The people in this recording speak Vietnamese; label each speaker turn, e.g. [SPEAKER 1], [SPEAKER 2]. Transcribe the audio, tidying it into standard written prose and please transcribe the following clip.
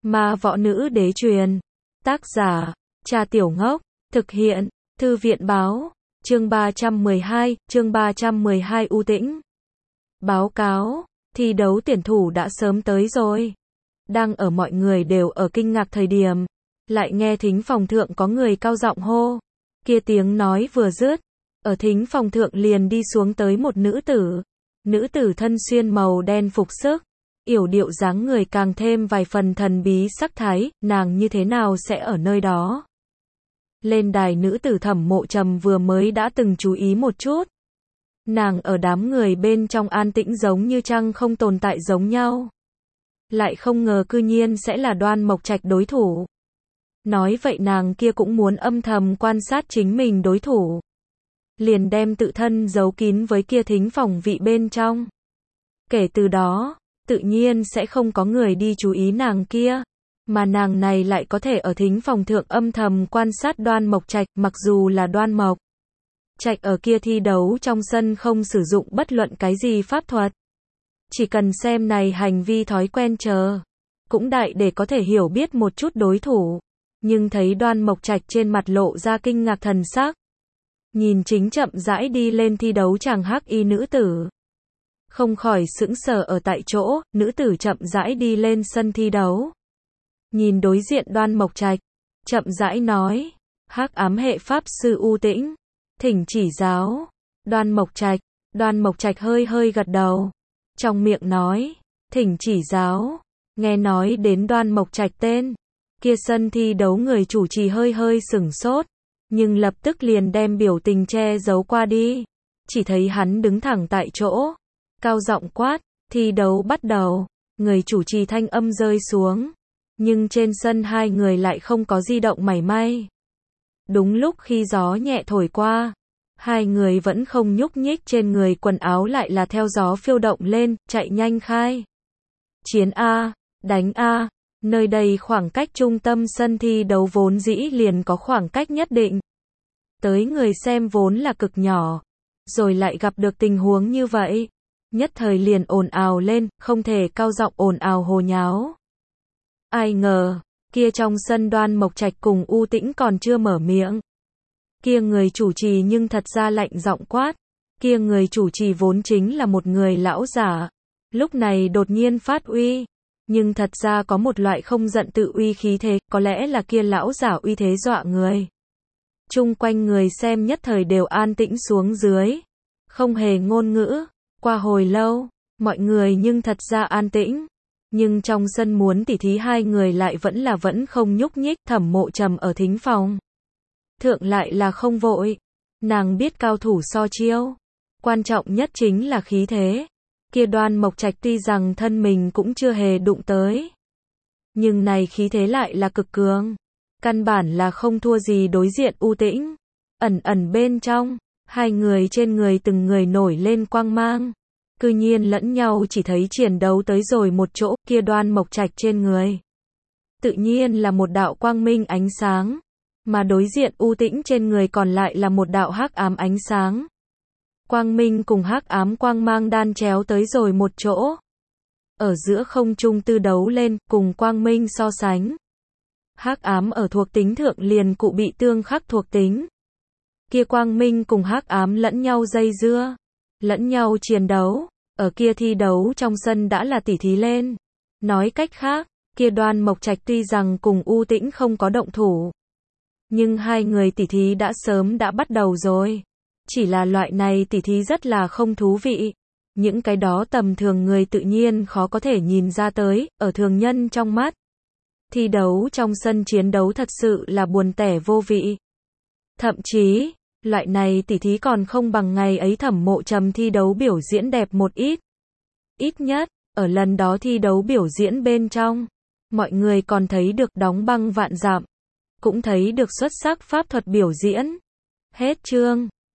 [SPEAKER 1] Ma võ nữ đế truyền. Tác giả, Trà Tiểu Ngốc. Thực hiện, Thư viện báo. Chương 312 U Tĩnh. Báo cáo, thi đấu tuyển thủ đã sớm tới rồi. Đang ở mọi người đều ở kinh ngạc thời điểm, lại nghe thính phòng thượng có người cao giọng hô. Kia tiếng nói vừa dứt, ở thính phòng thượng liền đi xuống tới một nữ tử. Nữ tử thân xuyên màu đen phục sức, yểu điệu dáng người càng thêm vài phần thần bí sắc thái, nàng như thế nào sẽ ở nơi đó? Lên đài nữ tử Thẩm Mộ Trầm vừa mới đã từng chú ý một chút. Nàng ở đám người bên trong an tĩnh giống như trăng không tồn tại giống nhau. Lại không ngờ cư nhiên sẽ là Đoan Mộc Trạch đối thủ. Nói vậy nàng kia cũng muốn âm thầm quan sát chính mình đối thủ. Liền đem tự thân giấu kín với kia thính phòng vị bên trong. Kể từ đó, tự nhiên sẽ không có người đi chú ý nàng kia. Mà nàng này lại có thể ở thính phòng thượng âm thầm quan sát Đoan Mộc Trạch, mặc dù là Đoan Mộc Trạch ở kia thi đấu trong sân không sử dụng bất luận cái gì pháp thuật. Chỉ cần xem này hành vi thói quen chờ, cũng đại để có thể hiểu biết một chút đối thủ. Nhưng thấy Đoan Mộc Trạch trên mặt lộ ra kinh ngạc thần sắc. Nhìn chính chậm rãi đi lên thi đấu chàng hắc y nữ tử. Không khỏi sững sờ ở tại chỗ, nữ tử chậm rãi đi lên sân thi đấu. Nhìn đối diện Đoan Mộc Trạch, chậm rãi nói, hắc ám hệ pháp sư U Tĩnh, thỉnh chỉ giáo. Đoan Mộc Trạch hơi hơi gật đầu, trong miệng nói, thỉnh chỉ giáo. Nghe nói đến Đoan Mộc Trạch tên, kia sân thi đấu người chủ trì hơi hơi sửng sốt, nhưng lập tức liền đem biểu tình che giấu qua đi. Chỉ thấy hắn đứng thẳng tại chỗ, cao giọng quát, thi đấu bắt đầu. Người chủ trì thanh âm rơi xuống, nhưng trên sân hai người lại không có di động mảy may. Đúng lúc khi gió nhẹ thổi qua, hai người vẫn không nhúc nhích, trên người quần áo lại là theo gió phiêu động lên, chạy nhanh khai. Chiến A, đánh A. Nơi đây khoảng cách trung tâm sân thi đấu vốn dĩ liền có khoảng cách nhất định. Tới người xem vốn là cực nhỏ, rồi lại gặp được tình huống như vậy. Nhất thời liền ồn ào lên, không thể cao giọng ồn ào hồ nháo. Ai ngờ, kia trong sân Đoan Mộc Trạch cùng U Tĩnh còn chưa mở miệng. Kia người chủ trì nhưng thật ra lạnh giọng quát. Kia người chủ trì vốn chính là một người lão giả. Lúc này đột nhiên phát uy. Nhưng thật ra có một loại không giận tự uy khí thế, có lẽ là kia lão giả uy thế dọa người. Chung quanh người xem nhất thời đều an tĩnh xuống dưới. Không hề ngôn ngữ. Qua hồi lâu, mọi người nhưng thật ra an tĩnh. Nhưng trong sân muốn tỉ thí hai người lại vẫn không nhúc nhích. Thẩm Mộ Trầm ở thính phòng thượng lại là không vội. Nàng biết cao thủ so chiêu, quan trọng nhất chính là khí thế. Kia Đoan Mộc Trạch tuy rằng thân mình cũng chưa hề đụng tới, nhưng này khí thế lại là cực cường. Căn bản là không thua gì đối diện U Tĩnh. Ẩn bên trong, hai người trên người từng người nổi lên quang mang. Cư nhiên lẫn nhau chỉ thấy chiến đấu tới rồi một chỗ, kia Đoan Mộc Trạch trên người tự nhiên là một đạo quang minh ánh sáng, mà đối diện U Tĩnh trên người còn lại là một đạo hắc ám ánh sáng. Quang minh cùng hắc ám quang mang đan chéo tới rồi một chỗ. Ở giữa không trung tư đấu lên, cùng quang minh so sánh. Hắc ám ở thuộc tính thượng liền cụ bị tương khắc thuộc tính. Kia quang minh cùng hắc ám lẫn nhau dây dưa, lẫn nhau chiến đấu. Ở kia thi đấu trong sân đã là tỉ thí lên. Nói cách khác, kia Đoan Mộc Trạch tuy rằng cùng U Tĩnh không có động thủ, nhưng hai người tỉ thí đã sớm đã bắt đầu rồi. Chỉ là loại này tỉ thí rất là không thú vị. Những cái đó tầm thường người tự nhiên khó có thể nhìn ra tới, ở thường nhân trong mắt. Thi đấu trong sân chiến đấu thật sự là buồn tẻ vô vị. Thậm chí, loại này tỉ thí còn không bằng ngày ấy Thẩm Mộ Trầm thi đấu biểu diễn đẹp một ít. Ít nhất, ở lần đó thi đấu biểu diễn bên trong, mọi người còn thấy được đóng băng vạn dặm, cũng thấy được xuất sắc pháp thuật biểu diễn. Hết chương.